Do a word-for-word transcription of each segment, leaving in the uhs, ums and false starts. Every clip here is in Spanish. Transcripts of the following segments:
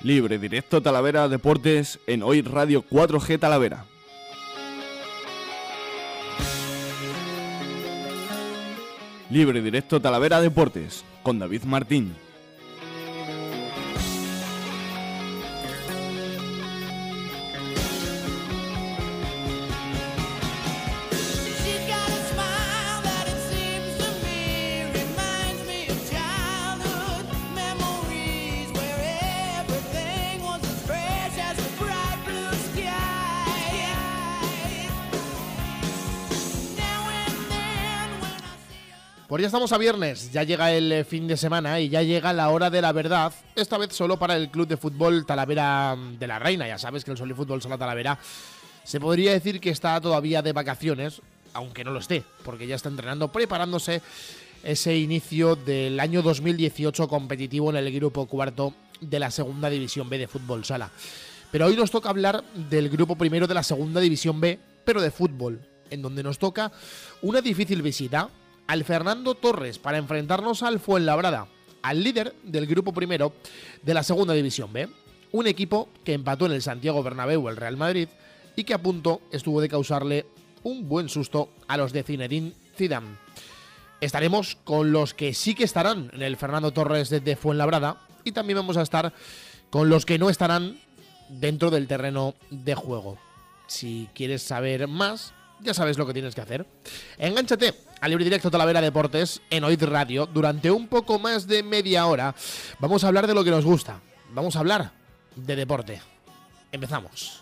Libre, directo Talavera Deportes en Hoy Radio cuatro G Talavera. Libre, directo Talavera Deportes con David Martín. Pues ya estamos a viernes, ya llega el fin de semana y ya llega la hora de la verdad, esta vez solo para el Club de Fútbol Talavera de la Reina. Ya sabes que el Solifútbol Sala Talavera se podría decir que está todavía de vacaciones, aunque no lo esté, porque ya está entrenando, preparándose ese inicio del año dos mil dieciocho competitivo en el grupo cuarto de la Segunda División B de Fútbol Sala. Pero hoy nos toca hablar del grupo primero de la Segunda División B, pero de fútbol, en donde nos toca una difícil visita al Fernando Torres para enfrentarnos al Fuenlabrada, al líder del grupo primero de la Segunda División B, un equipo que empató en el Santiago Bernabéu el Real Madrid y que a punto estuvo de causarle un buen susto a los de Zinedine Zidane. Estaremos con los que sí que estarán en el Fernando Torres de Fuenlabrada y también vamos a estar con los que no estarán dentro del terreno de juego. Si quieres saber más, ya sabes lo que tienes que hacer. Engánchate al Libre Directo Talavera Deportes en Oid Radio. Durante un poco más de media hora vamos a hablar de lo que nos gusta. Vamos a hablar de deporte. Empezamos.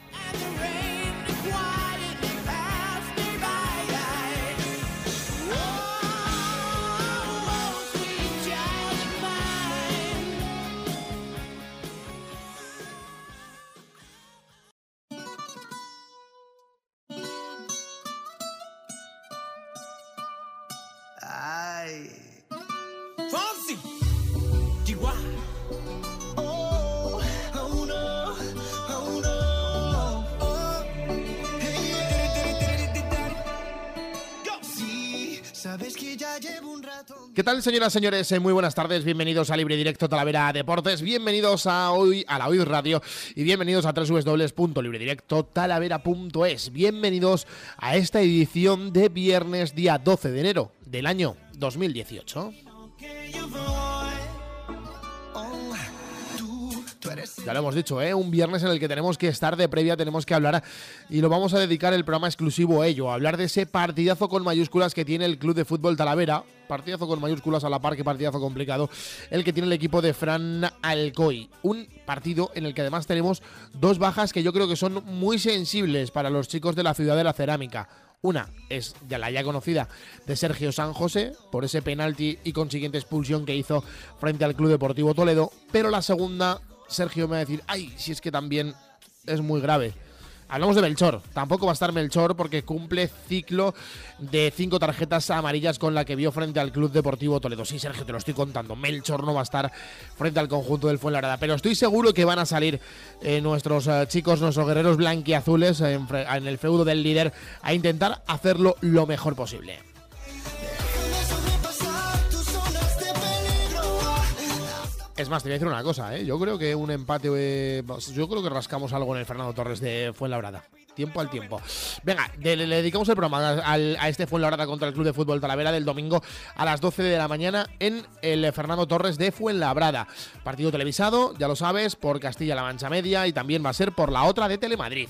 ¿Qué tal, señoras y señores? Muy buenas tardes, bienvenidos a Libre Directo Talavera Deportes, bienvenidos a hoy a la Oid Radio y bienvenidos a doble u doble u doble u punto libre directo talavera punto es. Bienvenidos a esta edición de viernes día doce de enero del año dos mil dieciocho. Ya lo hemos dicho, ¿eh? Un viernes en el que tenemos que estar de previa, tenemos que hablar y lo vamos a dedicar el programa exclusivo a ello, a hablar de ese partidazo con mayúsculas que tiene el Club de Fútbol Talavera, partidazo con mayúsculas a la par que partidazo complicado, el que tiene el equipo de Fran Alcoy. Un partido en el que además tenemos dos bajas que yo creo que son muy sensibles para los chicos de la ciudad de la cerámica. Una es ya la ya conocida de Sergio San José por ese penalti y consiguiente expulsión que hizo frente al Club Deportivo Toledo, pero la segunda, Sergio me va a decir, ay, si es que también es muy grave. Hablamos de Melchor, tampoco va a estar Melchor porque cumple ciclo de cinco tarjetas amarillas con la que vio frente al Club Deportivo Toledo. Sí, Sergio, te lo estoy contando, Melchor no va a estar frente al conjunto del Fuenlabrada, pero estoy seguro que van a salir eh, nuestros eh, chicos, nuestros guerreros blanquiazules eh, en, en el feudo del líder a intentar hacerlo lo mejor posible. Es más, te voy a decir una cosa, ¿eh? Yo creo que un empate, eh, yo creo que rascamos algo en el Fernando Torres de Fuenlabrada. Tiempo al tiempo. Venga, le, le dedicamos el programa a, a este Fuenlabrada contra el Club de Fútbol Talavera del domingo a las doce de la mañana en el Fernando Torres de Fuenlabrada. Partido televisado, ya lo sabes, por Castilla-La Mancha Media y también va a ser por la otra de Telemadrid.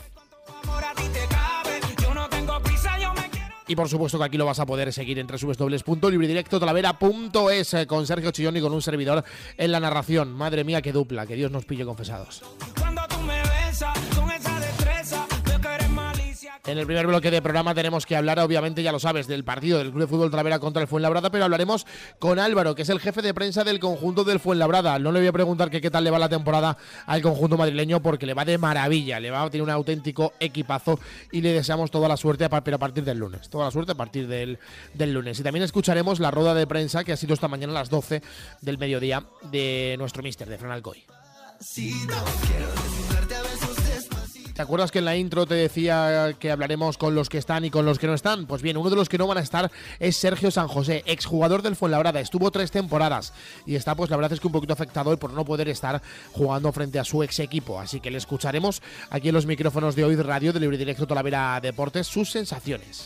Y por supuesto que aquí lo vas a poder seguir en doble u doble u doble u punto libre directo talavera punto es con Sergio Chillón y con un servidor en la narración. Madre mía, qué dupla, que Dios nos pille confesados. Cuando tú me besas con esa destreza, veo que eres malicia. En el primer bloque de programa tenemos que hablar, obviamente, ya lo sabes, del partido del Club de Fútbol Talavera contra el Fuenlabrada, pero hablaremos con Álvaro, que es el jefe de prensa del conjunto del Fuenlabrada. No le voy a preguntar que qué tal le va la temporada al conjunto madrileño, porque le va de maravilla, le va a tener un auténtico equipazo y le deseamos toda la suerte, pero a partir del lunes, toda la suerte a partir del, del lunes. Y también escucharemos la rueda de prensa que ha sido esta mañana a las doce del mediodía de nuestro míster, de Fran Alcoy. Si no quiero desnudarte a besos. ¿Te acuerdas que en la intro te decía que hablaremos con los que están y con los que no están? Pues bien, uno de los que no van a estar es Sergio San José, exjugador del Fuenlabrada. Estuvo tres temporadas y está, pues la verdad es que un poquito afectado por no poder estar jugando frente a su ex equipo. Así que le escucharemos aquí en los micrófonos de Oíd Radio, de Libre Directo Talavera Deportes, sus sensaciones.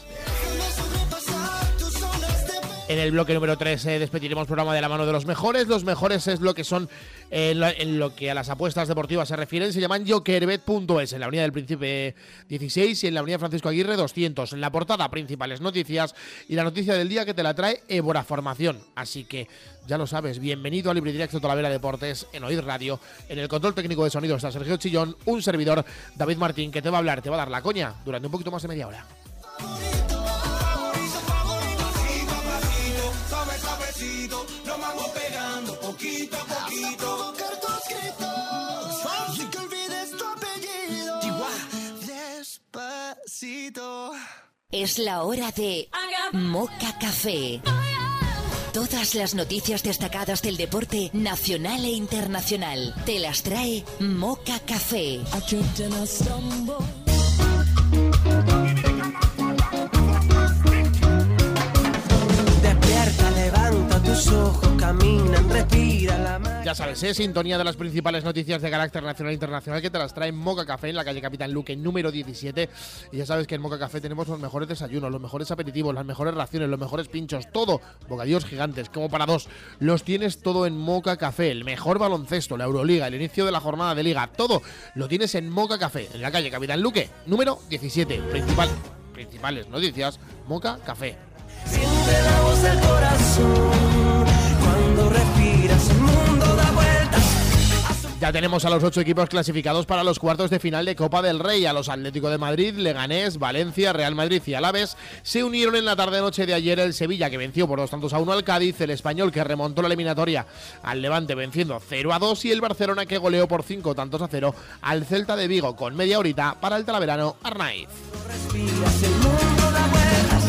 En el bloque número tres eh, despediremos programa de la mano de los mejores. Los mejores es lo que son, eh, en, lo, en lo que a las apuestas deportivas se refieren, se llaman jokerbet punto es, en la Avenida del Príncipe dieciséis y en la Avenida Francisco Aguirre doscientos. En la portada, principales noticias y la noticia del día que te la trae Évora Formación. Así que ya lo sabes, bienvenido a Libre Directo Talavera Deportes en Oíd Radio. En el control técnico de sonido está Sergio Chillón, un servidor, David Martín, que te va a hablar, te va a dar la coña durante un poquito más de media hora. Nos vamos pegando poquito a poquito. Fácil que olvides tu apellido. Despacito. Es la hora de Moca Café. Todas las noticias destacadas del deporte nacional e internacional te las trae Moca Café. Levanta tus ojos, caminan, respira la mano. Ya sabes, es sintonía de las principales noticias de carácter nacional e internacional que te las trae Moca Café en la calle Capitán Luque número diecisiete. Y ya sabes que en Moca Café tenemos los mejores desayunos, los mejores aperitivos, las mejores raciones, los mejores pinchos, todo, bocadillos gigantes, como para dos. Los tienes todo en Moca Café, el mejor baloncesto, la Euroliga, el inicio de la jornada de liga, todo lo tienes en Moca Café, en la calle Capitán Luque número diecisiete. Principal, principales noticias, Moca Café. Siente la voz del corazón. Cuando respiras el mundo da vueltas. Ya tenemos a los ocho equipos clasificados para los cuartos de final de Copa del Rey. A los Atlético de Madrid, Leganés, Valencia, Real Madrid y Alavés se unieron en la tarde-noche de ayer el Sevilla, que venció por dos tantos a uno al Cádiz, el Español, que remontó la eliminatoria al Levante venciendo cero a dos, y el Barcelona, que goleó por cinco tantos a cero al Celta de Vigo, con media horita para el talaverano Arnaiz. Respiras el mundo da vueltas.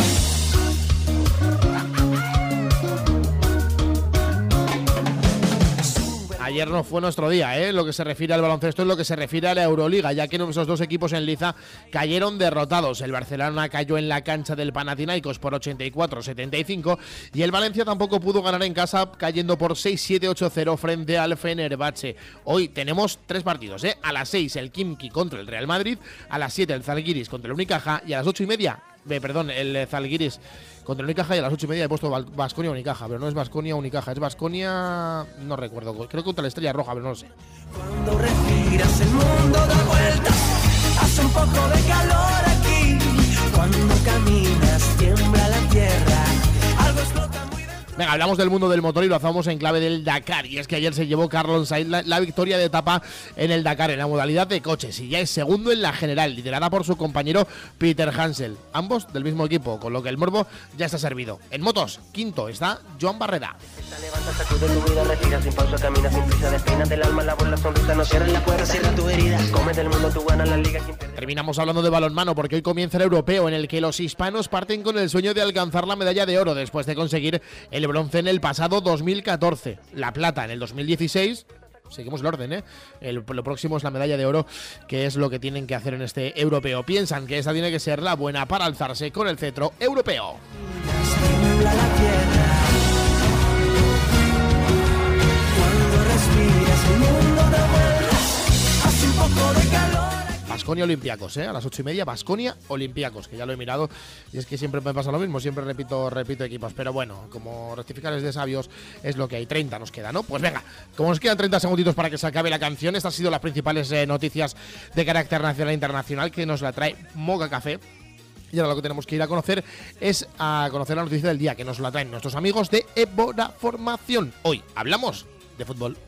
Ayer no fue nuestro día, ¿eh? Lo que se refiere al baloncesto es lo que se refiere a la Euroliga, ya que esos dos equipos en liza cayeron derrotados. El Barcelona cayó en la cancha del Panathinaikos por ochenta y cuatro a setenta y cinco y el Valencia tampoco pudo ganar en casa, cayendo por seis siete ocho cero frente al Fenerbahce. Hoy tenemos tres partidos, ¿eh? A las seis el Khimki contra el Real Madrid, a las siete el Zalgiris contra el Unicaja y a las ocho y media, eh, perdón, el Zalgiris contra el Unicaja, y a las ocho y media he puesto Baskonia Unicaja, pero no es Baskonia Unicaja, es Baskonia, no recuerdo, creo que contra la Estrella Roja, pero no lo sé. Cuando respiras el mundo da vueltas, hace un poco de calor aquí. Cuando caminas tiembla la tierra, algo explota muy dentro. Venga, hablamos del mundo del motor y lo hacemos en clave del Dakar. Y es que ayer se llevó Carlos Sainz la, la victoria de etapa en el Dakar en la modalidad de coches, y ya es segundo en la general, liderada por su compañero Peter Hansel, ambos del mismo equipo, con lo que el morbo ya está servido. En motos, quinto está Joan Barreda. Levanta, sacude tu vida, respira sin pausa, camina sin prisa, despeínate del alma, la la sonrisa, no cierres la puerta, cierra tu herida, come del mundo, tú ganas la liga. Terminamos hablando de balonmano porque hoy comienza el europeo, en el que los hispanos parten con el sueño de alcanzar la medalla de oro después de conseguir el bronce en el pasado dos mil catorce, la plata en el dos mil dieciséis. Seguimos el orden, ¿eh? El, lo próximo es la medalla de oro, que es lo que tienen que hacer en este europeo. Piensan que esta tiene que ser la buena para alzarse con el cetro europeo. Tiembla la tierra. Cuando respiras el mundo da vueltas, hace un poco de calor. Baskonia Olympiacos, ¿eh? A las ocho y media, Baskonia Olympiacos, que ya lo he mirado y es que siempre me pasa lo mismo, siempre repito repito equipos, pero bueno, como rectificares de sabios es lo que hay. Treinta nos queda, ¿no? Pues venga, como nos quedan treinta segunditos para que se acabe la canción, estas han sido las principales eh, noticias de carácter nacional e internacional que nos la trae Moca Café. Y ahora lo que tenemos que ir a conocer es a conocer la noticia del día, que nos la traen nuestros amigos de Évora Formación. Hoy hablamos de fútbol.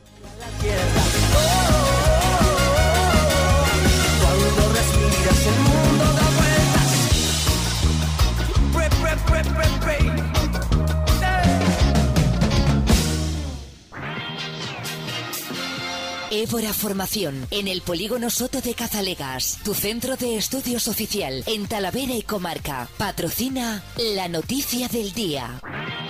Cuando respiras el mundo da vueltas. Pre, pre, pre, pre, pre. Évora Formación, en el Polígono Soto de Cazalegas, tu centro de estudios oficial en Talavera y comarca. Patrocina la noticia del día.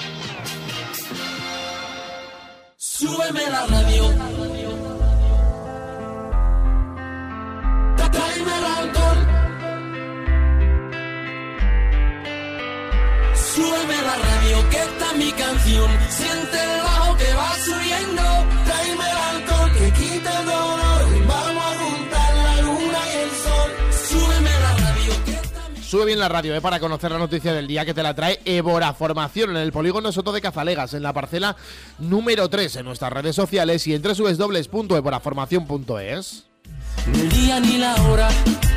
Súbeme la radio. Tráeme la Súbeme la radio, que esta es mi canción. Siente el bajo que va subiendo. Tráeme el alcohol que quita el dolor. Vamos a juntar la luna y el sol. Súbeme la radio, que esta es mi... Sube bien la radio, eh, para conocer la noticia del día, que te la trae Évora Formación en el polígono Soto de Cazalegas, en la parcela número tres, en nuestras redes sociales y en doble u doble u doble u punto évora formación punto es. Ni el día ni la hora.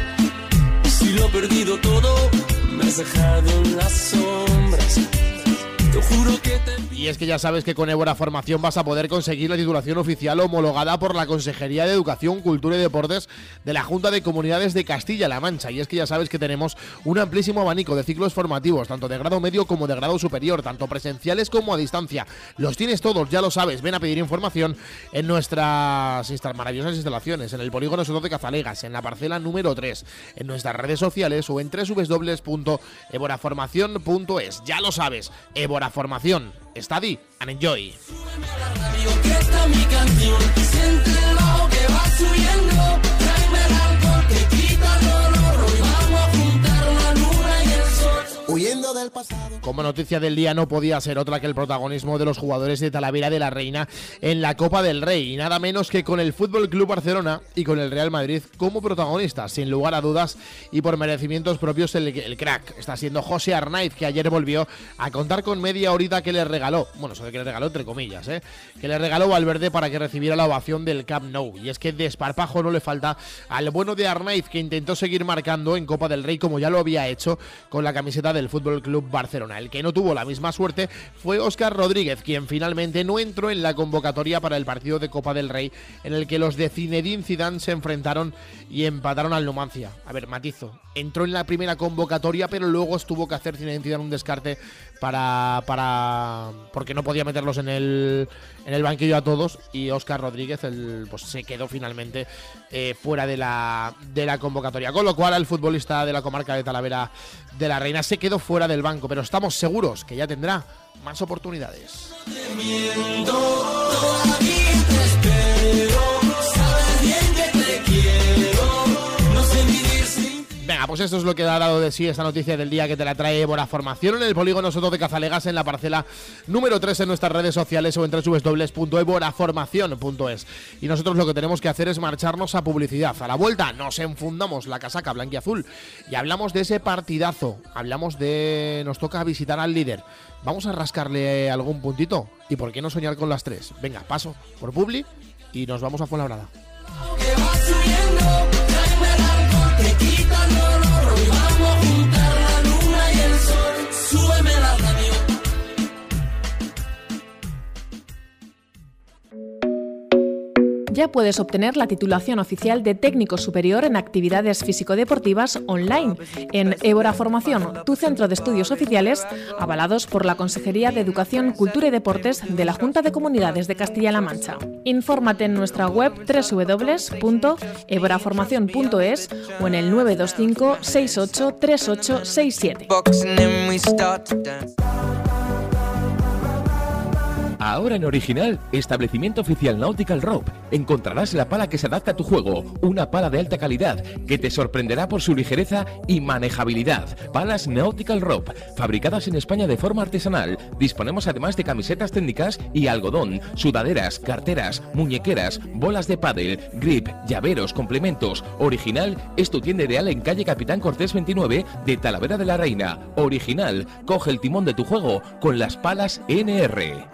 Si lo he perdido todo, me has dejado en las sombras. Te juro que te... Y es que ya sabes que con Évora Formación vas a poder conseguir la titulación oficial homologada por la Consejería de Educación, Cultura y Deportes de la Junta de Comunidades de Castilla-La Mancha. Y es que ya sabes que tenemos un amplísimo abanico de ciclos formativos, tanto de grado medio como de grado superior, tanto presenciales como a distancia. Los tienes todos, ya lo sabes. Ven a pedir información en nuestras insta- maravillosas instalaciones, en el polígono Soto de Cazalegas, en la parcela número tres, en nuestras redes sociales o en doble u doble u doble u punto évora formación punto es. Ya lo sabes, Évora Formación. Study and enjoy. Súbeme la radio, que esta es mi canción. Siente el bajo que va subiendo. Tráeme el alcohol que quita el dolor. Hoy vamos a juntar la luna y el sol. Huyendo del pasado. Como noticia del día no podía ser otra que el protagonismo de los jugadores de Talavera de la Reina en la Copa del Rey, y nada menos que con el F C Barcelona y con el Real Madrid como protagonistas. Sin lugar a dudas y por merecimientos propios, el, el crack está siendo José Arnaiz, que ayer volvió a contar con media horita que le regaló, bueno, eso de que le regaló entre comillas, ¿eh? que le regaló Valverde para que recibiera la ovación del Camp Nou. Y es que desparpajo no le falta al bueno de Arnaiz, que intentó seguir marcando en Copa del Rey como ya lo había hecho con la camiseta del F C Barcelona. El que no tuvo la misma suerte fue Óscar Rodríguez, quien finalmente no entró en la convocatoria para el partido de Copa del Rey en el que los de Zinedine Zidane se enfrentaron y empataron al Numancia. A ver, matizo, entró en la primera convocatoria, pero luego tuvo que hacer Zinedine Zidane un descarte para, para porque no podía meterlos en el, en el banquillo a todos, y Óscar Rodríguez el, pues, se quedó finalmente eh, fuera de la, de la convocatoria, con lo cual el futbolista de la comarca de Talavera de la Reina se quedó fuera del banco, pero estamos seguros que ya tendrá más oportunidades. Venga, pues esto es lo que ha dado de sí esta noticia del día, que te la trae Évora Formación en el polígono Soto de Cazalegas, en la parcela número tres, en nuestras redes sociales o en doble u doble u doble u punto évora formación punto es. Y nosotros lo que tenemos que hacer es marcharnos a publicidad. A la vuelta nos enfundamos la casaca blanquiazul y hablamos de ese partidazo. Hablamos de... nos toca visitar al líder. Vamos a rascarle algún puntito. ¿Y por qué no soñar con las tres? Venga, paso por Publi y nos vamos a Fuenlabrada. Que va subiendo, tráeme el alcohol que quita el dolor. Hoy vamos a juntar la luna y el sol. Súbeme la radio. Ya puedes obtener la titulación oficial de técnico superior en actividades físico-deportivas online en Évora Formación, tu centro de estudios oficiales, avalados por la Consejería de Educación, Cultura y Deportes de la Junta de Comunidades de Castilla-La Mancha. Infórmate en nuestra web doble u doble u doble u punto évora formación punto es o en el nueve dos cinco seis ocho tres ocho seis siete. Ahora en Original, establecimiento oficial Nautical Rope, encontrarás la pala que se adapta a tu juego, una pala de alta calidad que te sorprenderá por su ligereza y manejabilidad. Palas Nautical Rope, fabricadas en España de forma artesanal. Disponemos además de camisetas técnicas y algodón, sudaderas, carteras, muñequeras, bolas de pádel, grip, llaveros, complementos. Original es tu tienda ideal en calle Capitán Cortés veintinueve de Talavera de la Reina. Original, coge el timón de tu juego con las palas N R.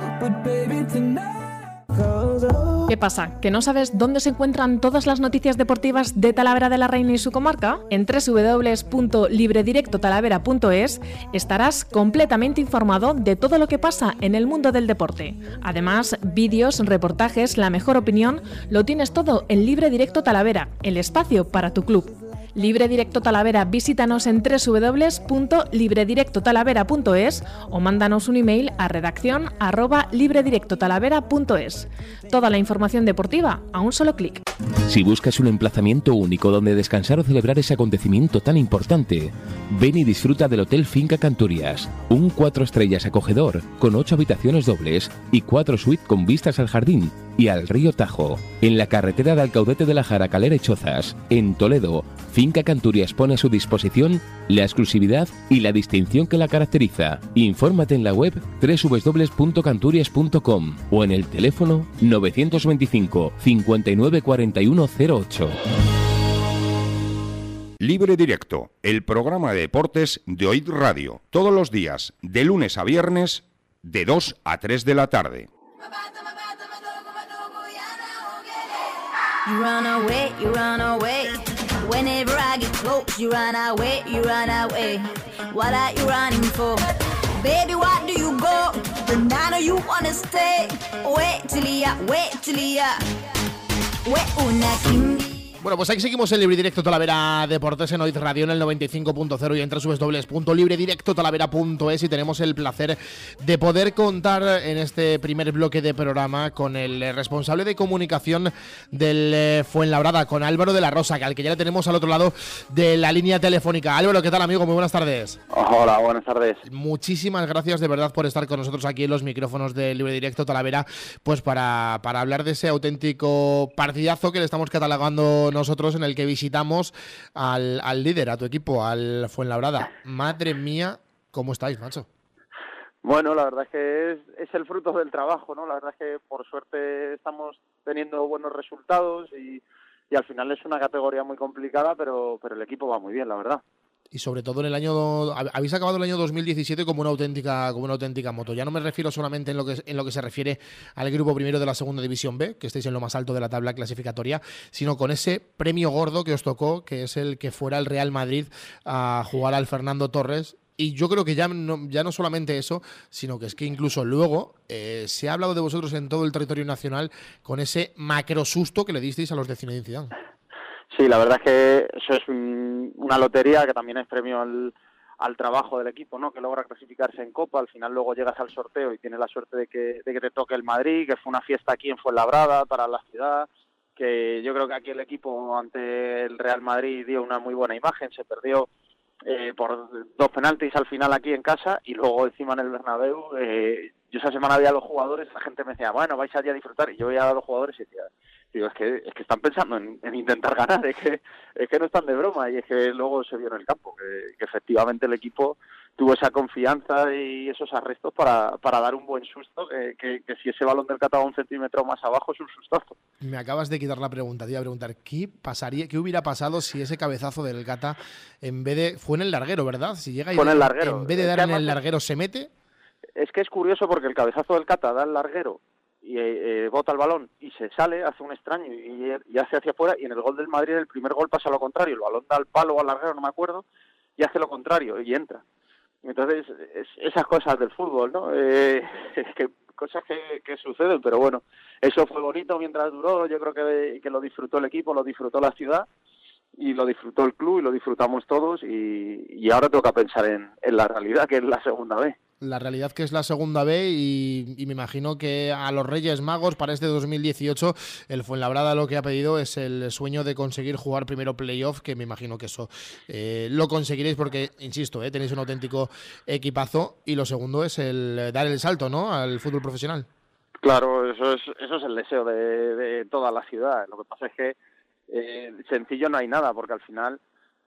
¿Qué pasa? ¿Que no sabes dónde se encuentran todas las noticias deportivas de Talavera de la Reina y su comarca? En doble u doble u doble u punto libredirecto talavera punto es estarás completamente informado de todo lo que pasa en el mundo del deporte. Además, vídeos, reportajes, la mejor opinión, lo tienes todo en Libre Directo Talavera, el espacio para tu club. Libre Directo Talavera, visítanos en doble u doble u doble u punto libredirecto talavera punto es o mándanos un email a redacción arroba libredirectotalavera punto es. Toda la información deportiva a un solo clic. Si buscas un emplazamiento único donde descansar o celebrar ese acontecimiento tan importante, ven y disfruta del Hotel Finca Canturias, un cuatro estrellas acogedor con ocho habitaciones dobles y cuatro suites con vistas al jardín. y al río Tajo. En la carretera de Alcaudete de la Jara, Calera y Chozas, en Toledo, Finca Canturias pone a su disposición la exclusividad y la distinción que la caracteriza. Infórmate en la web doble u doble u doble u punto canturias punto com o en el teléfono novecientos veinticinco cincuenta y nueve cuarenta y uno cero ocho. Libre Directo, el programa de deportes de O I D Radio, todos los días, de lunes a viernes, de dos a tres de la tarde. You run away, you run away. Whenever I get close, you run away, you run away. What are you running for? Baby, why do you go? But now you wanna stay. Wait till ya, wait till ya. Wait una kimbi. Bueno, pues aquí seguimos en Libre Directo Talavera Deportes en O I D Radio en el noventa y cinco punto cero y en doble u doble u doble u punto libre directo talavera punto es, y tenemos el placer de poder contar en este primer bloque de programa con el responsable de comunicación del Fuenlabrada, con Álvaro de la Rosa, al que ya le tenemos al otro lado de la línea telefónica. Álvaro, ¿qué tal, amigo? Muy buenas tardes. Hola, buenas tardes. Muchísimas gracias de verdad por estar con nosotros aquí en los micrófonos de Libre Directo Talavera, pues para, para hablar de ese auténtico partidazo que le estamos catalogando nosotros, en el que visitamos al, al líder, a tu equipo, al Fuenlabrada. Madre mía, ¿cómo estáis, macho? Bueno, la verdad es que es, es el fruto del trabajo, ¿no? La verdad es que por suerte estamos teniendo buenos resultados y, y al final es una categoría muy complicada, pero, pero el equipo va muy bien, la verdad. Y sobre todo en el año, habéis acabado el año dos mil diecisiete como una auténtica como una auténtica moto. Ya no me refiero solamente en lo que en lo que se refiere al grupo primero de la segunda división B, que estáis en lo más alto de la tabla clasificatoria, sino con ese premio gordo que os tocó, que es el que fuera el Real Madrid a jugar al Fernando Torres. Y yo creo que ya no, ya no solamente eso, sino que es que incluso luego eh, se ha hablado de vosotros en todo el territorio nacional con ese macro susto que le disteis a los de Zinedine Zidane. Sí, la verdad es que eso es un, una lotería que también es premio al, al trabajo del equipo, ¿no? Que logra clasificarse en Copa. Al final luego llegas al sorteo y tienes la suerte de que, de que te toque el Madrid, que fue una fiesta aquí en Fuenlabrada para la ciudad, que yo creo que aquí el equipo ante el Real Madrid dio una muy buena imagen. Se perdió eh, por dos penaltis al final aquí en casa y luego encima en el Bernabéu. Eh, yo esa semana veía a los jugadores, la gente me decía, bueno, vais allí a disfrutar, y yo veía a los jugadores y decía... Digo, es que es que están pensando en, en intentar ganar, es que es que no están de broma, y es que luego se vio en el campo que, que efectivamente el equipo tuvo esa confianza y esos arrestos para, para dar un buen susto, que, que, que si ese balón del Cata va un centímetro más abajo es un sustazo. Me acabas de quitar la pregunta, te iba a preguntar, ¿qué pasaría, qué hubiera pasado si ese cabezazo del Cata, en vez de, fue en el larguero, ¿verdad? Si llega y fue en el larguero. En vez de dar en el larguero se mete. Es que es curioso porque el cabezazo del Cata da el larguero y eh, bota el balón y se sale, hace un extraño y, y hace hacia afuera, y en el gol del Madrid el primer gol pasa lo contrario, el balón da al palo o al larguero, no me acuerdo, y hace lo contrario y entra. Entonces, es, esas cosas del fútbol, ¿no? Eh, que, cosas que, que suceden, pero bueno, eso fue bonito mientras duró. Yo creo que, que lo disfrutó el equipo, lo disfrutó la ciudad y lo disfrutó el club y lo disfrutamos todos, y, y ahora toca pensar en, en la realidad, que es la segunda vez. La realidad que es la segunda B, y, y me imagino que a los Reyes Magos para este dos mil dieciocho el Fuenlabrada lo que ha pedido es el sueño de conseguir jugar primero playoff, que me imagino que eso eh, lo conseguiréis porque, insisto, eh, tenéis un auténtico equipazo, y lo segundo es el dar el salto, ¿no?, al fútbol profesional. Claro, eso es eso es el deseo de, de toda la ciudad. Lo que pasa es que eh, sencillo no hay nada, porque al final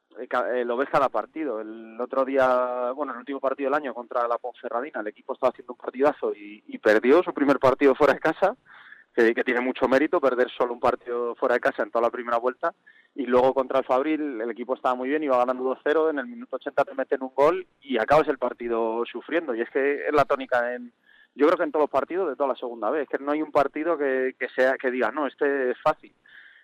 Eh, lo ves cada partido. El otro día, bueno, el último partido del año contra la Ponferradina, el equipo estaba haciendo un partidazo y, y perdió su primer partido fuera de casa, que, que tiene mucho mérito perder solo un partido fuera de casa en toda la primera vuelta, y luego contra el Fabril el equipo estaba muy bien, iba ganando dos cero, en el minuto ochenta te meten un gol y acabas el partido sufriendo, y es que es la tónica en, yo creo que en todos los partidos de toda la segunda vez, que no hay un partido que, que sea que diga, no, este es fácil.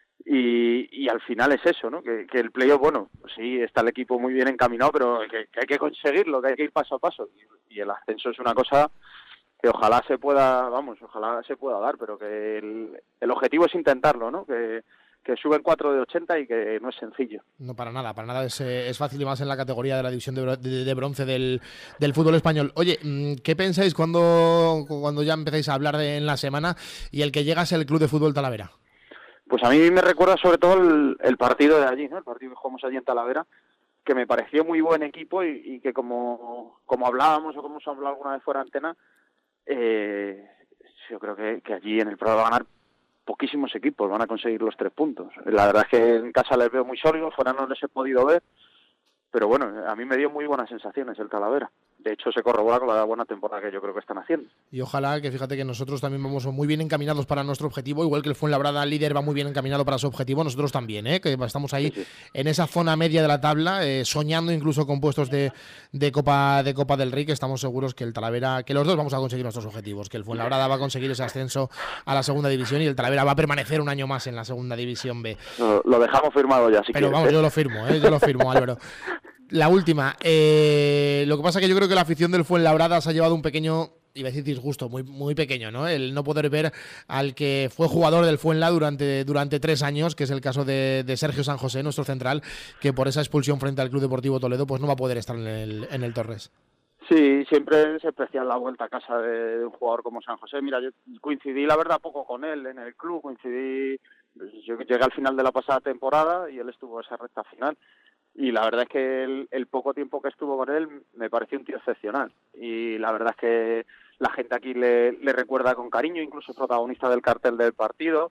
Y, y al final es eso, ¿no? Que, que el playoff, bueno, pues sí, está el equipo muy bien encaminado, pero que, que hay que conseguirlo, que hay que ir paso a paso. Y, y el ascenso es una cosa que ojalá se pueda, vamos, ojalá se pueda dar, pero que el, el objetivo es intentarlo, ¿no? Que, que suben cuatro de ochenta y que no es sencillo. No, para nada, para nada es, es fácil, y más en la categoría de la división de, de, de bronce del, del fútbol español. Oye, ¿qué pensáis cuando, cuando ya empezáis a hablar de, en la semana y el que llega es el Club de Fútbol Talavera? Pues a mí me recuerda sobre todo el, el partido de allí, ¿no? El partido que jugamos allí en Talavera, que me pareció muy buen equipo y, y que como, como hablábamos o como hemos hablado alguna vez fuera de antena, eh, yo creo que, que allí en el Prado va a ganar poquísimos equipos van a conseguir los tres puntos. La verdad es que en casa les veo muy sólidos, fuera no les he podido ver, pero bueno, a mí me dio muy buenas sensaciones el Talavera. De hecho, se corrobora con la buena temporada que yo creo que están haciendo. Y ojalá que, fíjate que nosotros también vamos muy bien encaminados para nuestro objetivo, igual que el Fuenlabrada líder va muy bien encaminado para su objetivo, nosotros también, ¿eh? Que estamos ahí sí, sí. en esa zona media de la tabla, eh, soñando incluso con puestos de, de, Copa, de Copa del Rey, que estamos seguros que el Talavera, que los dos vamos a conseguir nuestros objetivos, que el Fuenlabrada va a conseguir ese ascenso a la segunda división y el Talavera va a permanecer un año más en la segunda división B. Lo, lo dejamos firmado ya, si Pero quieres, vamos, ¿eh? yo lo firmo, ¿eh? yo lo firmo, Álvaro. La última, eh, lo que pasa es que yo creo que la afición del Fuenlabrada se ha llevado un pequeño, iba a decir disgusto, muy, muy pequeño, ¿no? El no poder ver al que fue jugador del Fuenla durante, durante tres años, que es el caso de, de Sergio San José, nuestro central, que por esa expulsión frente al Club Deportivo Toledo pues no va a poder estar en el, en el Torres. Sí, siempre es especial la vuelta a casa de, de un jugador como San José. Mira, yo coincidí la verdad poco con él en el club, coincidí, yo llegué al final de la pasada temporada y él estuvo esa recta final. Y la verdad es que el, el poco tiempo que estuvo con él me pareció un tío excepcional. Y la verdad es que la gente aquí le, le recuerda con cariño, incluso protagonista del cartel del partido.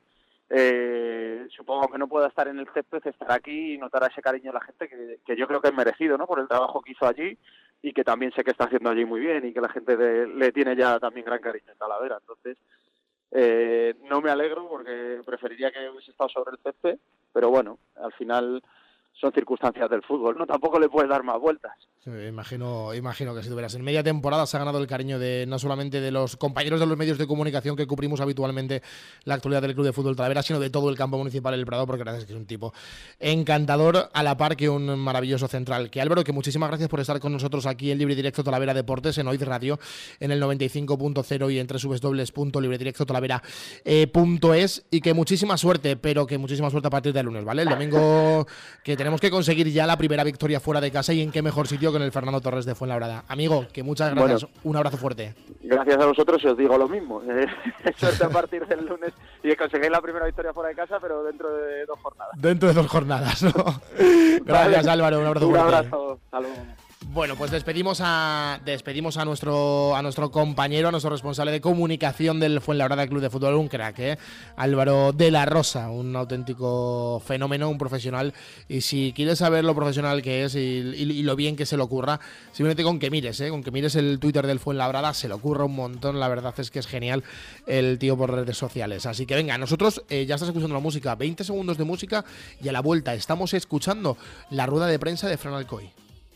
Eh, supongo que no pueda estar en el césped, estar aquí y notar ese cariño de la gente que, que yo creo que es merecido, ¿no? Por el trabajo que hizo allí y que también sé que está haciendo allí muy bien y que la gente de, le tiene ya también gran cariño en Talavera. Entonces, eh, no me alegro porque preferiría que hubiese estado sobre el césped, pero bueno, al final son circunstancias del fútbol, ¿no? Tampoco le puedes dar más vueltas. Sí, imagino, imagino que si tuvieras en media temporada se ha ganado el cariño de no solamente de los compañeros de los medios de comunicación que cubrimos habitualmente la actualidad del Club de Fútbol Talavera, sino de todo el campo municipal del Prado, porque la verdad es que es un tipo encantador a la par que un maravilloso central. Que Álvaro, que muchísimas gracias por estar con nosotros aquí en Libre Directo Talavera Deportes, en Oiz Radio, en el noventa y cinco punto cero y en doble u doble u doble u punto libre directo talavera punto es, y que muchísima suerte, pero que muchísima suerte a partir del lunes, ¿vale? El domingo que tenemos que conseguir ya la primera victoria fuera de casa y en qué mejor sitio que en el Fernando Torres de Fuenlabrada. Amigo, que muchas gracias, bueno, un abrazo fuerte. Gracias a vosotros y os digo lo mismo. Eh, suerte a partir del lunes y que conseguís la primera victoria fuera de casa, pero dentro de dos jornadas. Dentro de dos jornadas, ¿no? Gracias, vale. Álvaro, un abrazo un fuerte. Un abrazo, hasta luego. Bueno, pues despedimos a despedimos a nuestro a nuestro compañero, a nuestro responsable de comunicación del Fuenlabrada Club de Fútbol, un crack, ¿eh? Álvaro de la Rosa, un auténtico fenómeno, un profesional. Y si quieres saber lo profesional que es y, y, y lo bien que se le ocurra, simplemente con que mires, ¿eh? Con que mires el Twitter del Fuenlabrada, se le ocurra un montón. La verdad es que es genial el tío por redes sociales. Así que venga, nosotros eh, ya estás escuchando la música, veinte segundos de música y a la vuelta estamos escuchando la rueda de prensa de Fran Alcoy.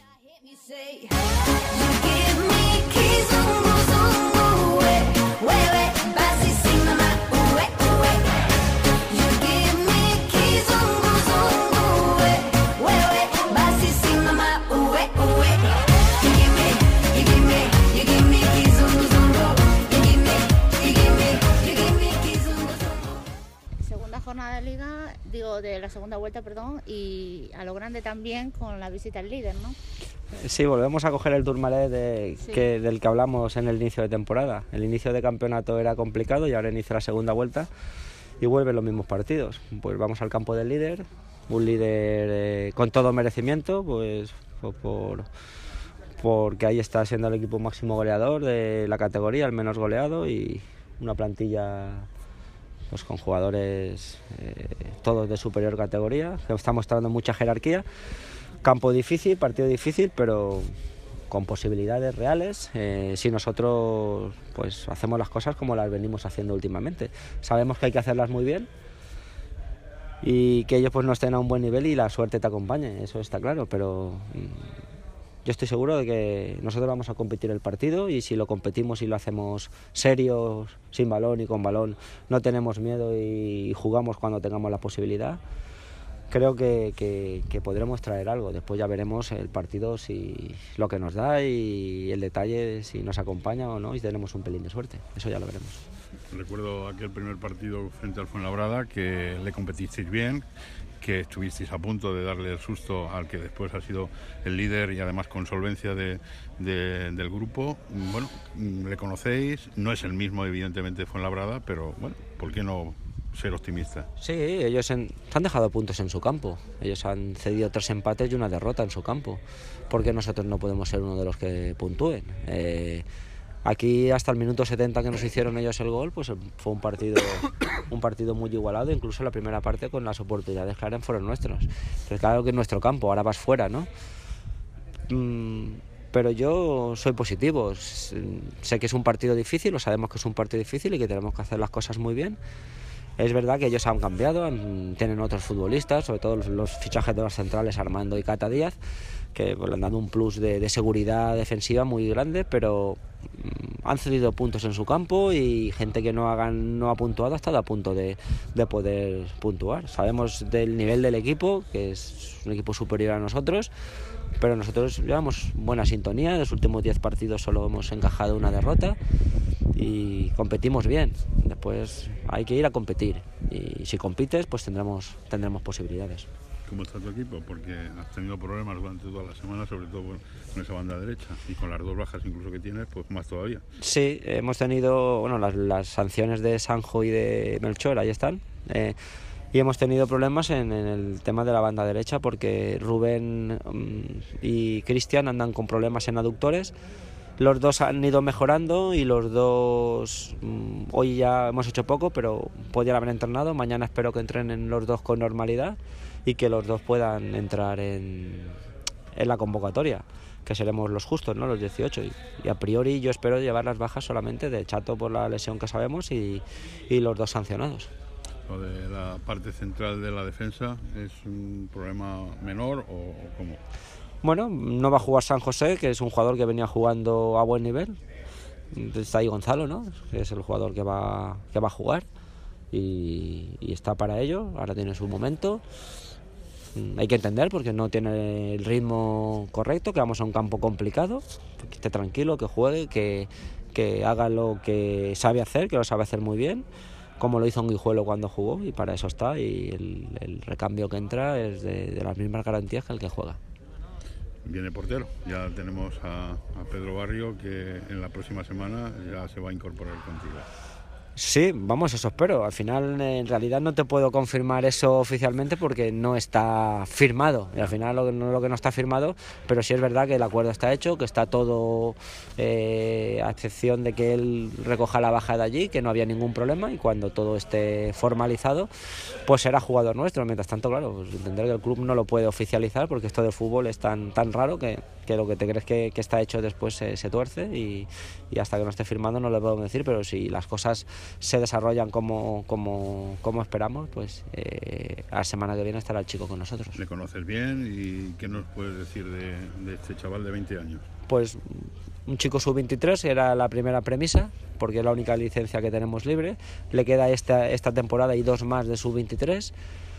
You give me keys, zungu, zungu, we, wewe, basi simama, uwe, uwe. You give me keys, zungu, zungu, we, wewe, basi simama, uwe, uwe. You give me, you give me, you give me keys, zungu, zungu. You give me, you give me, you give me keys, zungu, zungu. Segunda jornada de liga, digo, de la segunda vuelta, perdón, y a lo grande también con la visita al líder, ¿no? Sí, volvemos a coger el Tourmalet de, sí. que, del que hablamos en el inicio de temporada. El inicio de campeonato era complicado y ahora inicia la segunda vuelta y vuelven los mismos partidos. Pues vamos al campo del líder, un líder eh, con todo merecimiento, pues por, porque ahí está siendo el equipo máximo goleador de la categoría, el menos goleado, y una plantilla pues con jugadores eh, todos de superior categoría, que está mostrando mucha jerarquía. Campo difícil, partido difícil, pero con posibilidades reales, eh, si nosotros pues hacemos las cosas como las venimos haciendo últimamente. Sabemos que hay que hacerlas muy bien y que ellos pues no estén a un buen nivel y la suerte te acompañe, eso está claro, pero mmm, yo estoy seguro de que nosotros vamos a competir el partido, y si lo competimos y lo hacemos serios, sin balón y con balón, no tenemos miedo y jugamos cuando tengamos la posibilidad. Creo que, que, que podremos traer algo. Después ya veremos el partido, si lo que nos da y el detalle, si nos acompaña o no, y tenemos un pelín de suerte. Eso ya lo veremos. Recuerdo aquel primer partido frente al Fuenlabrada, que le competisteis bien, que estuvisteis a punto de darle el susto al que después ha sido el líder y además con solvencia de, de, del grupo. Bueno, le conocéis, no es el mismo evidentemente Fuenlabrada, pero bueno, ¿por qué no ser optimista? Sí, ellos en, han dejado puntos en su campo. Ellos han cedido tres empates y una derrota en su campo. ¿Por qué nosotros no podemos ser uno de los que puntúen? Eh, Aquí hasta el minuto setenta que nos hicieron ellos el gol, pues fue un partido un partido muy igualado, incluso la primera parte con las oportunidades claras fueron nuestros. Entonces, claro que es nuestro campo, ahora vas fuera, ¿no? Mm, pero yo soy positivo, sé que es un partido difícil, lo sabemos que es un partido difícil y que tenemos que hacer las cosas muy bien. Es verdad que ellos han cambiado, han, tienen otros futbolistas, sobre todo los, los fichajes de los centrales Armando y Cata Díaz, que pues, le han dado un plus de, de seguridad defensiva muy grande, pero mmm, han cedido puntos en su campo y gente que no, hagan, no ha puntuado ha estado a punto de, de poder puntuar. Sabemos del nivel del equipo, que es un equipo superior a nosotros, pero nosotros llevamos buena sintonía, en los últimos diez partidos solo hemos encajado una derrota y competimos bien. Después hay que ir a competir y si compites pues tendremos, tendremos posibilidades. ¿Cómo está tu equipo? Porque has tenido problemas durante toda la semana, sobre todo con esa banda derecha y con las dos bajas incluso que tienes, pues más todavía. Sí, hemos tenido bueno las, las sanciones de Sanjo y de Melchor, ahí están. Eh, Y hemos tenido problemas en, en el tema de la banda derecha porque Rubén um, y Cristian andan con problemas en aductores. Los dos han ido mejorando y los dos um, hoy ya hemos hecho poco, pero podían haber entrenado. Mañana espero que entrenen los dos con normalidad y que los dos puedan entrar en, en la convocatoria, que seremos los justos, ¿no? Los dieciocho. Y, y a priori yo espero llevar las bajas solamente de Chato por la lesión que sabemos y, y los dos sancionados. ¿Lo de la parte central de la defensa es un problema menor o cómo? Bueno, no va a jugar San José, que es un jugador que venía jugando a buen nivel. Está ahí Gonzalo, ¿no? Que es el jugador que va, que va a jugar y, y está para ello, ahora tiene su momento. Hay que entender porque no tiene el ritmo correcto, que vamos a un campo complicado, que esté tranquilo, que juegue, que, que haga lo que sabe hacer, que lo sabe hacer muy bien, como lo hizo un Guijuelo cuando jugó, y para eso está, y el, el recambio que entra es de, de las mismas garantías que el que juega. Viene portero, ya tenemos a, a Pedro Barrio, que en la próxima semana ya se va a incorporar contigo. Sí, vamos, eso espero. Al final, en realidad no te puedo confirmar eso oficialmente porque no está firmado. Y al final lo, no, lo que no está firmado, pero sí es verdad que el acuerdo está hecho, que está todo, eh, a excepción de que él recoja la baja de allí, que no había ningún problema, y cuando todo esté formalizado, pues será jugador nuestro. Mientras tanto, claro, pues entender que el club no lo puede oficializar porque esto del fútbol es tan, tan raro que, que lo que te crees que, que está hecho después se, se tuerce y, y hasta que no esté firmado no lo puedo decir, pero si las cosas se desarrollan como, como, como esperamos, pues eh, a la semana que viene estará el chico con nosotros. ¿Le conoces bien y qué nos puedes decir de, de este chaval de veinte años? Pues un chico sub veintitrés era la primera premisa, porque es la única licencia que tenemos libre. Le queda esta, esta temporada y dos más de sub veintitrés.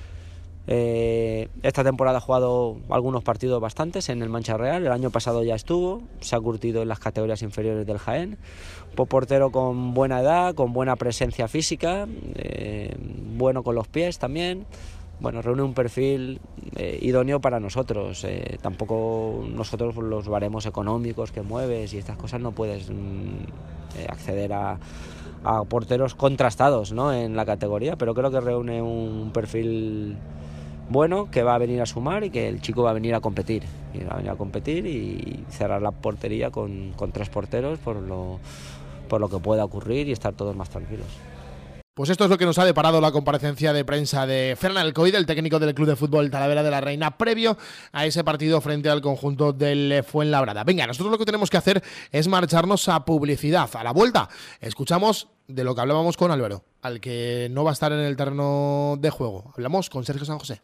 Eh, esta temporada ha jugado algunos partidos bastantes en el Mancha Real, el año pasado ya estuvo, se ha curtido en las categorías inferiores del Jaén. Un portero con buena edad, con buena presencia física, eh, bueno con los pies también. Bueno, reúne un perfil eh, idóneo para nosotros. Eh, tampoco nosotros los baremos económicos que mueves y estas cosas no puedes mm, eh, acceder a, a porteros contrastados, ¿no?, en la categoría, pero creo que reúne un perfil bueno, que va a venir a sumar y que el chico va a venir a competir. Y va a venir a competir y cerrar la portería con, con tres porteros por lo, por lo que pueda ocurrir y estar todos más tranquilos. Pues esto es lo que nos ha deparado la comparecencia de prensa de Fernan Alcoy, el técnico del Club de Fútbol Talavera de la Reina, previo a ese partido frente al conjunto del Fuenlabrada. Venga, nosotros lo que tenemos que hacer es marcharnos a publicidad. A la vuelta escuchamos de lo que hablábamos con Álvaro, al que no va a estar en el terreno de juego. Hablamos con Sergio San José.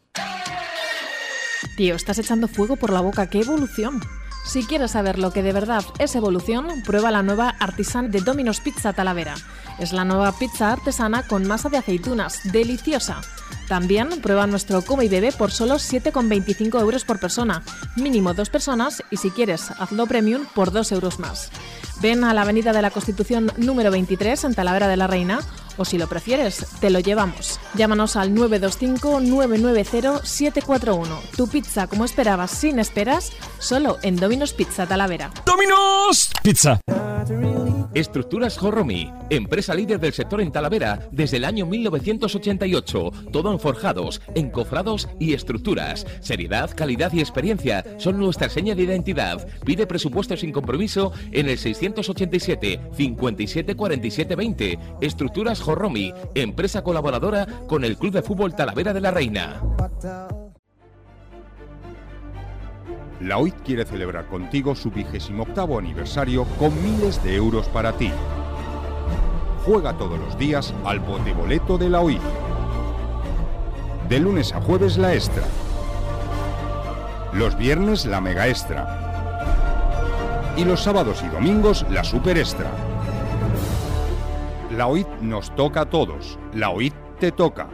Tío, estás echando fuego por la boca. ¡Qué evolución! Si quieres saber lo que de verdad es evolución, prueba la nueva Artisan de Domino's Pizza Talavera. Es la nueva pizza artesana con masa de aceitunas, deliciosa. También prueba nuestro come y bebe por solo siete con veinticinco euros por persona, mínimo dos personas, y si quieres, hazlo premium por dos euros más. Ven a la Avenida de la Constitución número veintitrés en Talavera de la Reina, o si lo prefieres, te lo llevamos. Llámanos al nueve dos cinco, nueve nueve cero, siete cuatro uno. Tu pizza como esperabas, sin esperas, solo en Domino's Pizza Talavera. ¡Domino's Pizza! Estructuras Jorromi, empresa líder del sector en Talavera desde el año mil novecientos ochenta y ocho. Todo en forjados, encofrados y estructuras. Seriedad, calidad y experiencia son nuestra seña de identidad. Pide presupuesto sin compromiso en el seiscientos ochenta y siete, cincuenta y siete, cuarenta y siete, veinte. Estructuras Jorromi, empresa colaboradora con el Club de Fútbol Talavera de la Reina. La O I T quiere celebrar contigo su vigésimo octavo aniversario con miles de euros para ti. Juega todos los días al Boteboleto de la O I T. De lunes a jueves la Extra. Los viernes la Mega Extra. Y los sábados y domingos la Super Extra. La O I T nos toca a todos. La O I T te toca.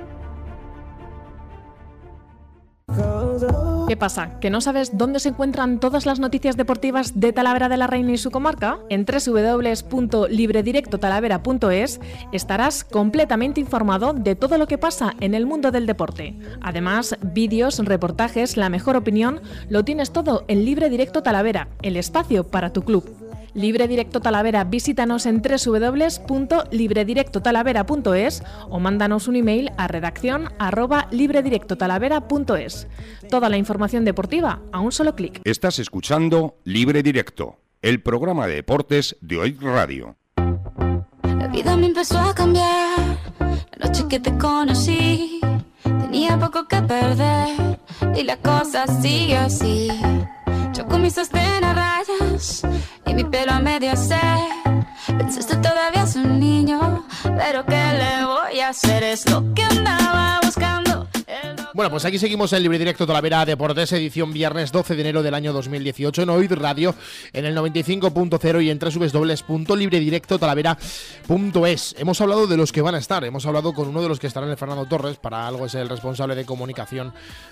¿Qué pasa? ¿Que no sabes dónde se encuentran todas las noticias deportivas de Talavera de la Reina y su comarca? En doble u doble u doble u punto libredirecto talavera punto es estarás completamente informado de todo lo que pasa en el mundo del deporte. Además, vídeos, reportajes, la mejor opinión, lo tienes todo en Libre Directo Talavera, el espacio para tu club. Libre Directo Talavera, visítanos en doble u doble u doble u punto libredirecto talavera punto es o mándanos un email a redacción arroba libredirecto talavera punto es. Toda la información deportiva a un solo clic. Estás escuchando Libre Directo, el programa de deportes de O I T Radio. La vida me empezó a cambiar, la noche que te conocí, tenía poco que perder y la cosa sigue así. Yo con mis sostén a rayas y mi pelo a medio hacer. Pensaste todavía es un niño, pero ¿qué le voy a hacer? Es lo que andaba buscando. Bueno, pues aquí seguimos en Libre Directo Talavera Deportes, edición viernes doce de enero del año dos mil dieciocho en O I T Radio, en el noventa y cinco punto cero y en doble u doble u doble u punto libredirecto talavera punto es. Hemos hablado de los que van a estar, hemos hablado con uno de los que estarán, el Fernando Torres, para algo es el responsable de comunicación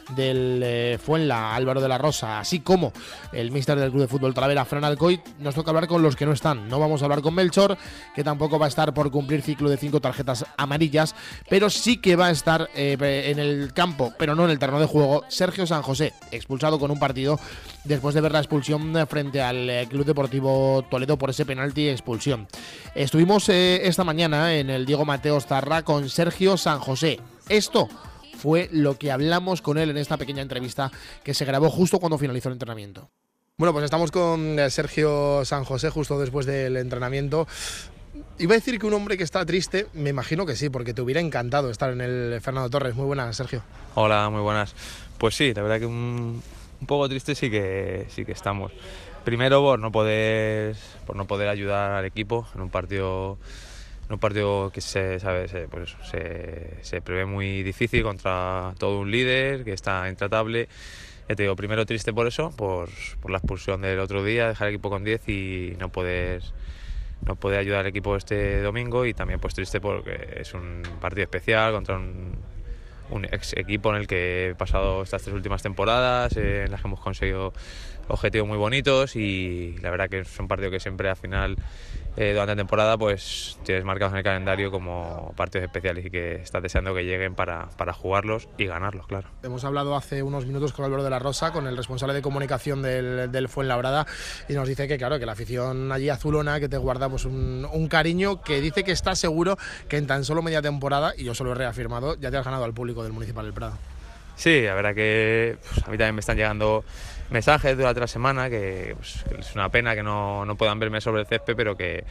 del eh, Fuenla, Álvaro de la Rosa, así como el míster del Club de Fútbol Talavera, Fran Alcoy. Nos toca hablar con los que no están. No vamos a hablar con Melchor, que tampoco va a estar por cumplir ciclo de cinco tarjetas amarillas, pero sí que va a estar eh, en el campo, pero no en el terreno de juego, Sergio San José, expulsado con un partido después de ver la expulsión frente al eh, Club Deportivo Toledo por ese penalti expulsión. Estuvimos eh, esta mañana en el Diego Mateos Zarra con Sergio San José. Esto fue lo que hablamos con él en esta pequeña entrevista que se grabó justo cuando finalizó el entrenamiento. Bueno, pues estamos con Sergio San José justo después del entrenamiento. Iba a decir que un hombre que está triste, me imagino que sí, porque te hubiera encantado estar en el Fernando Torres. Muy buenas, Sergio. Hola, muy buenas. Pues sí, la verdad que un, un poco triste sí que, sí que estamos. Primero por no poder, por no poder ayudar al equipo en un partido, en un partido que se, sabe, se, pues eso, se, se prevé muy difícil contra todo un líder que está intratable. Ya te digo, primero triste por eso, por, por la expulsión del otro día, dejar el equipo con diez y no poder... no poder ayudar al equipo este domingo, y también pues triste porque es un partido especial contra un, un ex equipo en el que he pasado estas tres últimas temporadas, eh, en las que hemos conseguido objetivos muy bonitos, y la verdad que es un partido que siempre al final eh, durante la temporada pues tienes marcados en el calendario como partidos especiales y que estás deseando que lleguen para, para jugarlos y ganarlos, claro. Hemos hablado hace unos minutos con Álvaro de la Rosa, con el responsable de comunicación del, del Fuenlabrada, y nos dice que claro, que la afición allí azulona que te guarda pues un, un cariño, que dice que está seguro que en tan solo media temporada, y yo se lo he reafirmado, ya te has ganado al público del Municipal del Prado. Sí, la verdad que pues, a mí también me están llegando mensajes durante la semana que, pues, que es una pena que no, no puedan verme sobre el césped, pero que,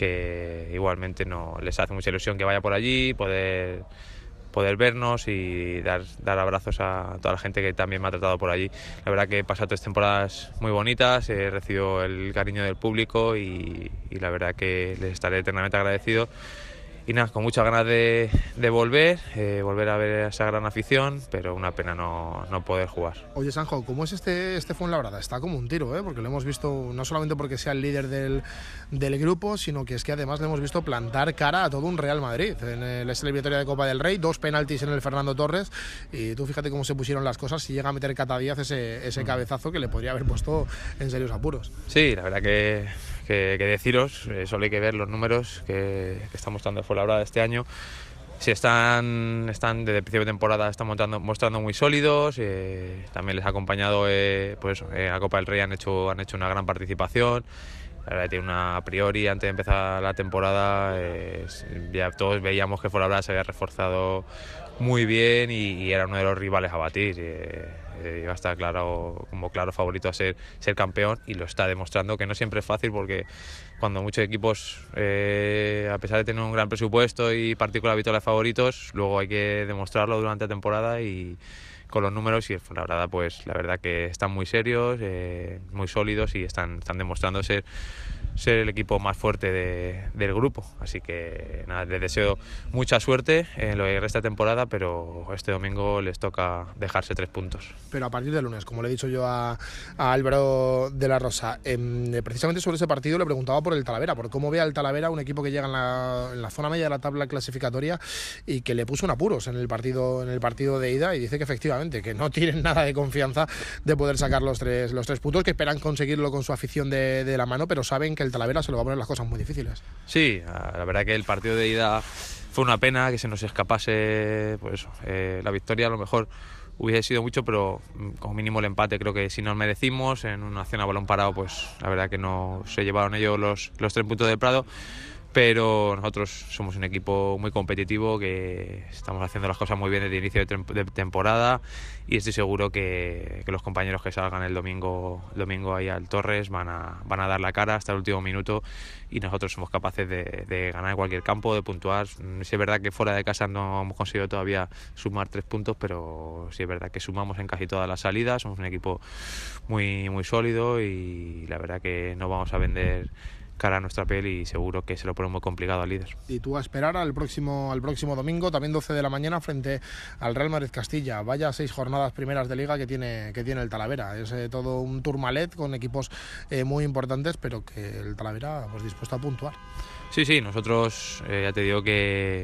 que igualmente no les hace mucha ilusión que vaya por allí, poder, poder vernos y dar, dar abrazos a toda la gente que también me ha tratado por allí. La verdad que he pasado tres temporadas muy bonitas, he recibido el cariño del público y, y la verdad que les estaré eternamente agradecido. Y nada, con muchas ganas de, de volver, eh, volver a ver a esa gran afición, pero una pena no, no poder jugar. Oye, Sanjo, ¿cómo es este, este Fuenlabrada? Está como un tiro, ¿eh? Porque lo hemos visto no solamente porque sea el líder del, del grupo, sino que es que además le hemos visto plantar cara a todo un Real Madrid. En el esa eliminatoria de Copa del Rey, dos penaltis en el Fernando Torres, y tú fíjate cómo se pusieron las cosas si llega a meter Cata Díaz ese, ese cabezazo que le podría haber puesto en serios apuros. Sí, la verdad que... Que, que deciros, eh, solo hay que ver los números que, que está mostrando el Fuenlabrada este año. Si están, están desde el principio de temporada están mostrando, mostrando muy sólidos, eh, también les ha acompañado, eh, pues eso, eh, a Copa del Rey han hecho, han hecho una gran participación La verdad, tiene una a priori, antes de empezar la temporada, eh, ya todos veíamos que Fuenlabrada se había reforzado muy bien y, y era uno de los rivales a batir. Eh, eh, iba a estar claro, como claro favorito a ser, ser campeón, y lo está demostrando, que no siempre es fácil, porque cuando muchos equipos, eh, a pesar de tener un gran presupuesto y partir con la victoria de favoritos, luego hay que demostrarlo durante la temporada y con los números, y el Fuenlabrada, pues la verdad que están muy serios, eh, muy sólidos, y están, están demostrando ser, ser el equipo más fuerte de, del grupo. Así que nada, les deseo mucha suerte en lo que resta de temporada, pero este domingo les toca dejarse tres puntos. Pero a partir del lunes, como le he dicho yo a, a Álvaro de la Rosa, eh, precisamente sobre ese partido le preguntaba por el Talavera, por cómo ve al Talavera, un equipo que llega en la, en la zona media de la tabla clasificatoria y que le puso en apuros en el partido, en el partido de ida, y dice que efectivamente que no tienen nada de confianza de poder sacar los tres, los tres puntos, que esperan conseguirlo con su afición de, de la mano, pero saben que el Talavera se lo va a poner las cosas muy difíciles. Sí, la verdad que el partido de ida fue una pena que se nos escapase, pues eso, eh, la victoria. A lo mejor hubiese sido mucho, pero como mínimo el empate creo que sí nos merecimos. En una acción a balón parado, pues la verdad que no se llevaron ellos los, los tres puntos del Prado. Pero nosotros somos un equipo muy competitivo, que estamos haciendo las cosas muy bien desde el inicio de, de temporada, y estoy seguro que, que los compañeros que salgan el domingo, el domingo ahí al Torres van a, van a dar la cara hasta el último minuto, y nosotros somos capaces de, de ganar en cualquier campo, de puntuar. Sí es verdad que fuera de casa no hemos conseguido todavía sumar tres puntos, pero sí es verdad que sumamos en casi todas las salidas. Somos un equipo muy, muy sólido, y la verdad que no vamos a vender cara a nuestra piel, y seguro que se lo pone muy complicado al líder. Y tú a esperar al próximo, al próximo domingo, también doce de la mañana, frente al Real Madrid Castilla. Vaya seis jornadas primeras de liga que tiene, que tiene el Talavera. Es eh, todo un tourmalet con equipos eh, muy importantes, pero que el Talavera pues dispuesto a puntuar. Sí, sí, nosotros eh, ya te digo que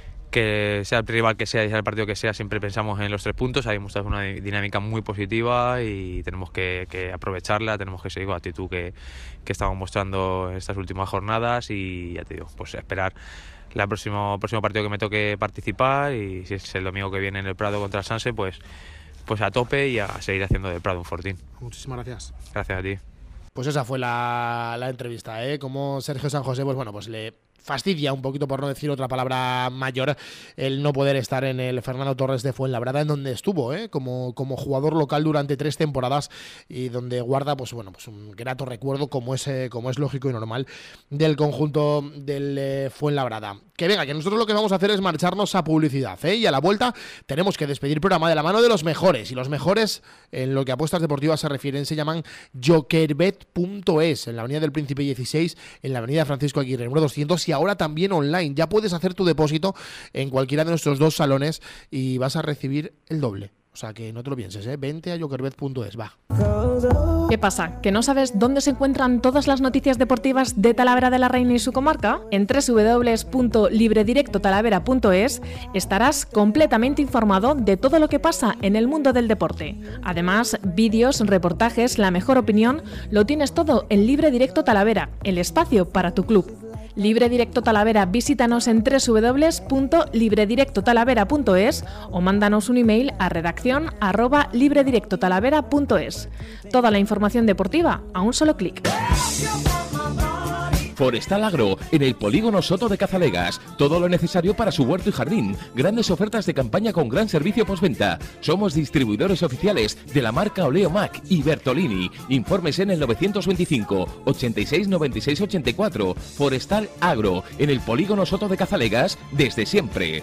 que sea el rival que sea y sea el partido que sea, siempre pensamos en los tres puntos. Hay una dinámica muy positiva y tenemos que, que aprovecharla, tenemos que seguir con la actitud que, que estamos mostrando en estas últimas jornadas, y ya te digo, pues esperar el próximo, próximo partido que me toque participar, y si es el domingo que viene en el Prado contra el Sanse, pues, pues a tope y a seguir haciendo del Prado un fortín. Muchísimas gracias. Gracias a ti. Pues esa fue la, la entrevista, ¿eh? Como Sergio San José, pues bueno, pues le fastidia un poquito, por no decir otra palabra mayor, el no poder estar en el Fernando Torres de Fuenlabrada, en donde estuvo, ¿eh? como, como jugador local durante tres temporadas, y donde guarda pues bueno pues un grato recuerdo, como es, eh, como es lógico y normal, del conjunto del eh, Fuenlabrada. Que venga, que nosotros lo que vamos a hacer es marcharnos a publicidad, ¿eh? Y a la vuelta tenemos que despedir programa de la mano de los mejores, y los mejores en lo que a apuestas deportivas se refieren se llaman jokerbet punto es, en la avenida del Príncipe dieciséis, en la avenida Francisco Aguirre número doscientos, y ahora también online. Ya puedes hacer tu depósito en cualquiera de nuestros dos salones y vas a recibir el doble. O sea, que no te lo pienses, ¿eh? Vente a jokerbet punto es, va. ¿Qué pasa? ¿Que no sabes dónde se encuentran todas las noticias deportivas de Talavera de la Reina y su comarca? En doble u doble u doble u punto libredirecto talavera punto es estarás completamente informado de todo lo que pasa en el mundo del deporte. Además, vídeos, reportajes, la mejor opinión, lo tienes todo en Libre Directo Talavera, el espacio para tu club. Libre Directo Talavera, visítanos en doble u doble u doble u punto libredirecto talavera punto es o mándanos un email a redacción arroba libredirectotalavera punto es. Toda la información deportiva a un solo clic. Forestal Agro, en el Polígono Soto de Cazalegas. Todo lo necesario para su huerto y jardín. Grandes ofertas de campaña con gran servicio postventa. Somos distribuidores oficiales de la marca Oleo Mac y Bertolini. Informes en el novecientos veinticinco, ochenta y seis, noventa y seis, ochenta y cuatro. Forestal Agro, en el Polígono Soto de Cazalegas, desde siempre.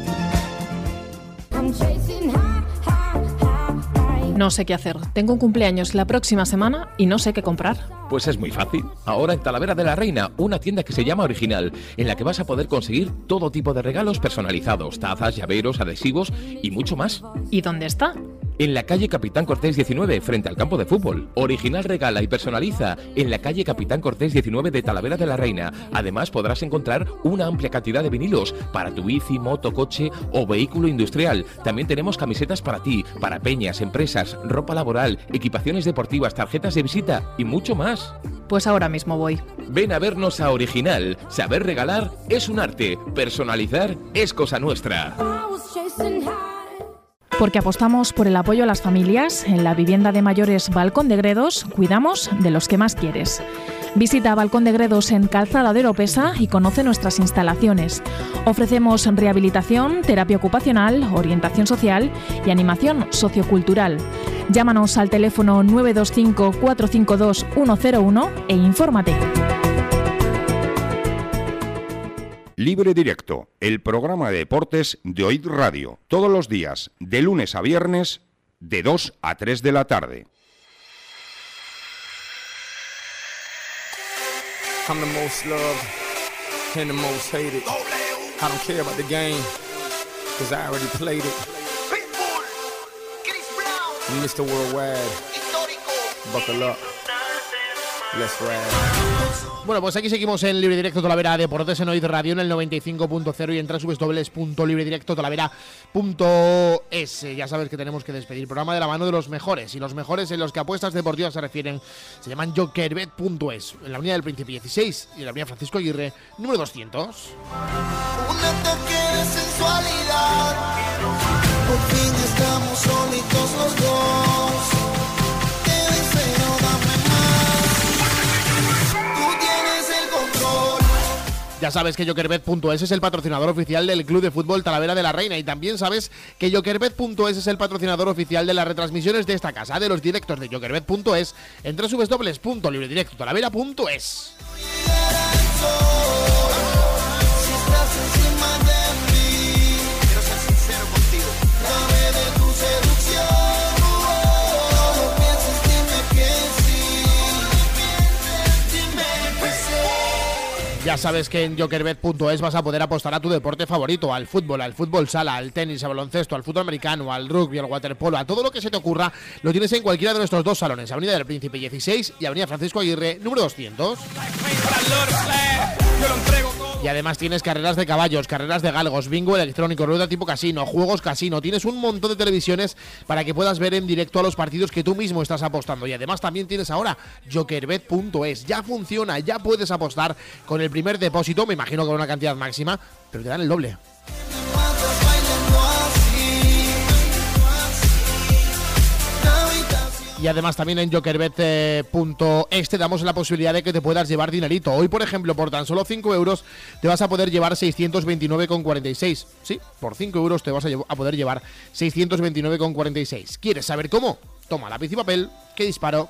No sé qué hacer. Tengo un cumpleaños la próxima semana y no sé qué comprar. Pues es muy fácil. Ahora en Talavera de la Reina, una tienda que se llama Original, en la que vas a poder conseguir todo tipo de regalos personalizados, tazas, llaveros, adhesivos y mucho más. ¿Y dónde está? En la calle Capitán Cortés diecinueve, frente al campo de fútbol. Original regala y personaliza en la calle Capitán Cortés diecinueve de Talavera de la Reina. Además podrás encontrar una amplia cantidad de vinilos para tu bici, moto, coche o vehículo industrial. También tenemos camisetas para ti, para peñas, empresas, ropa laboral, equipaciones deportivas, tarjetas de visita y mucho más. Pues ahora mismo voy. Ven a vernos a Original. Saber regalar es un arte. Personalizar es cosa nuestra. Porque apostamos por el apoyo a las familias. En la vivienda de mayores Balcón de Gredos cuidamos de los que más quieres. Visita Balcón de Gredos en Calzada de Oropesa y conoce nuestras instalaciones. Ofrecemos rehabilitación, terapia ocupacional, orientación social y animación sociocultural. Llámanos al teléfono nueve dos cinco, cuatro cinco dos, uno cero uno e infórmate. Libre Directo, el programa de deportes de Oíd Radio, todos los días, de lunes a viernes, de dos a tres de la tarde. I'm the most loved and the most hated. I don't care about the game, cause I already played it. Mister Worldwide, buckle up, let's ride. Bueno, pues aquí seguimos en Libre Directo Talavera Deportes en Oíd Radio en el noventa y cinco punto cero y en w w w punto libre directo talavera punto es. Ya sabes que tenemos que despedir programa de la mano de los mejores, y los mejores en los que apuestas deportivas se refieren se llaman jokerbet punto es, en la Avenida del Príncipe dieciséis y en la Avenida Francisco Aguirre número doscientos. Un ataque de sensualidad, por fin estamos solitos los dos. Te deseo, dame más, tú tienes el control. Ya sabes que jokerbet punto es es el patrocinador oficial del Club de Fútbol Talavera de la Reina, y también sabes que jokerbet punto es es el patrocinador oficial de las retransmisiones de esta casa, de los directos de jokerbet punto es en w w w punto libre directo talavera punto es. Si estás encima de mí, quiero ser sincero contigo. Dame de tu seducción, no pienses, dime que sí. Dime que sí. Ya sabes que en jokerbet punto es vas a poder apostar a tu deporte favorito, al fútbol, al fútbol sala, al tenis, al baloncesto, al fútbol americano, al rugby, al waterpolo, a todo lo que se te ocurra, lo tienes en cualquiera de nuestros dos salones, Avenida del Príncipe dieciséis y Avenida Francisco Aguirre número doscientos. Y además tienes carreras de caballos, carreras de galgos, bingo electrónico, rueda tipo casino, juegos casino. Tienes un montón de televisiones para que puedas ver en directo a los partidos que tú mismo estás apostando. Y además también tienes ahora jokerbet punto es. Ya funciona, ya puedes apostar con el primer depósito, me imagino con una cantidad máxima, pero te dan el doble. Y además también en jokerbet punto es te damos la posibilidad de que te puedas llevar dinerito. Hoy, por ejemplo, por tan solo cinco euros te vas a poder llevar seiscientos veintinueve con cuarenta y seis. Sí, por cinco euros te vas a, a poder llevar seiscientos veintinueve con cuarenta y seis. ¿Quieres saber cómo? Toma lápiz y papel, que disparo.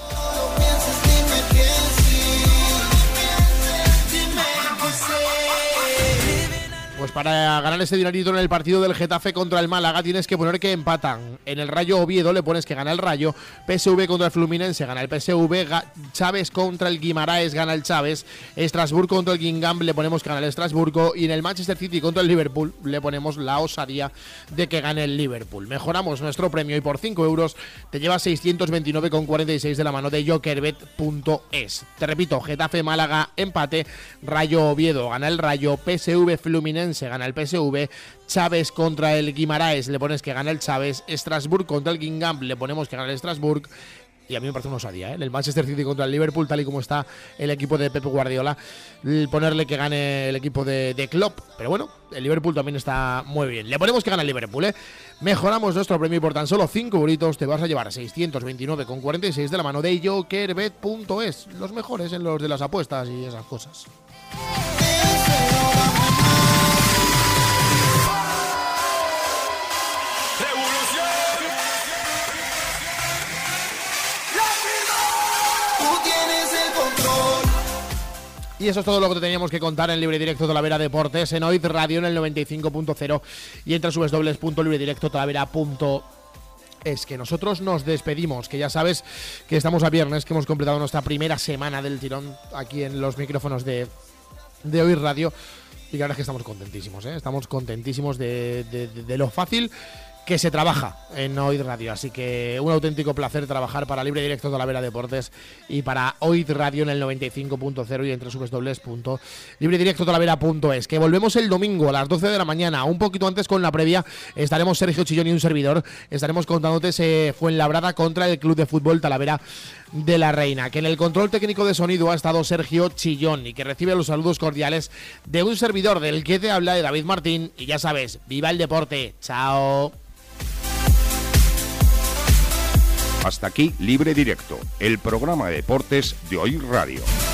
Pues para ganar ese dinerito en el partido del Getafe contra el Málaga tienes que poner que empatan. En el Rayo Oviedo le pones que gana el Rayo, P S V contra el Fluminense gana el P S V, Chaves contra el Guimaraes gana el Chaves, Estrasburgo contra el Guingamp le ponemos que gana el Estrasburgo, y en el Manchester City contra el Liverpool le ponemos la osadía de que gane el Liverpool. Mejoramos nuestro premio y por cinco euros te llevas seiscientos veintinueve con cuarenta y seis de la mano de jokerbet punto es. Te repito, Getafe Málaga empate, Rayo Oviedo gana el Rayo, P S V Fluminense se gana el P S V, Chaves contra el Guimaraes le pones que gana el Chaves, Estrasburgo contra el Guingamp le ponemos que gana el Estrasburgo, y a mí me parece una osadía, ¿eh? El Manchester City contra el Liverpool, tal y como está el equipo de Pep Guardiola, ponerle que gane el equipo de, de Klopp, pero bueno, el Liverpool también está muy bien, le ponemos que gana el Liverpool, ¿eh? Mejoramos nuestro premio y por tan solo cinco euritos te vas a llevar seiscientos veintinueve con cuarenta y seis de la mano de jokerbet punto es, los mejores en los de las apuestas y esas cosas. Y eso es todo lo que teníamos que contar en Libre Directo Talavera Deportes, en Oíd Radio en el noventa y cinco punto cero y en w w w punto libre directo talavera punto es. Que nosotros nos despedimos, que ya sabes que estamos a viernes, que hemos completado nuestra primera semana del tirón aquí en los micrófonos de, de Oíd Radio, y que ahora es que estamos contentísimos, ¿eh? Estamos contentísimos de, de, de, de lo fácil que se trabaja en Oíd Radio, así que un auténtico placer trabajar para Libre Directo Talavera Deportes y para Oíd Radio en el noventa y cinco punto cero y en w w w punto libre directo talavera punto es. Que volvemos el domingo a las doce de la mañana, un poquito antes con la previa, estaremos Sergio Chillón y un servidor, estaremos contándote ese Fuenlabrada contra el Club de Fútbol Talavera de la Reina, que en el control técnico de sonido ha estado Sergio Chillón y que recibe los saludos cordiales de un servidor del que te habla, de David Martín, y ya sabes, viva el deporte, chao. Hasta aquí Libre Directo, el programa de deportes de Oíd Radio.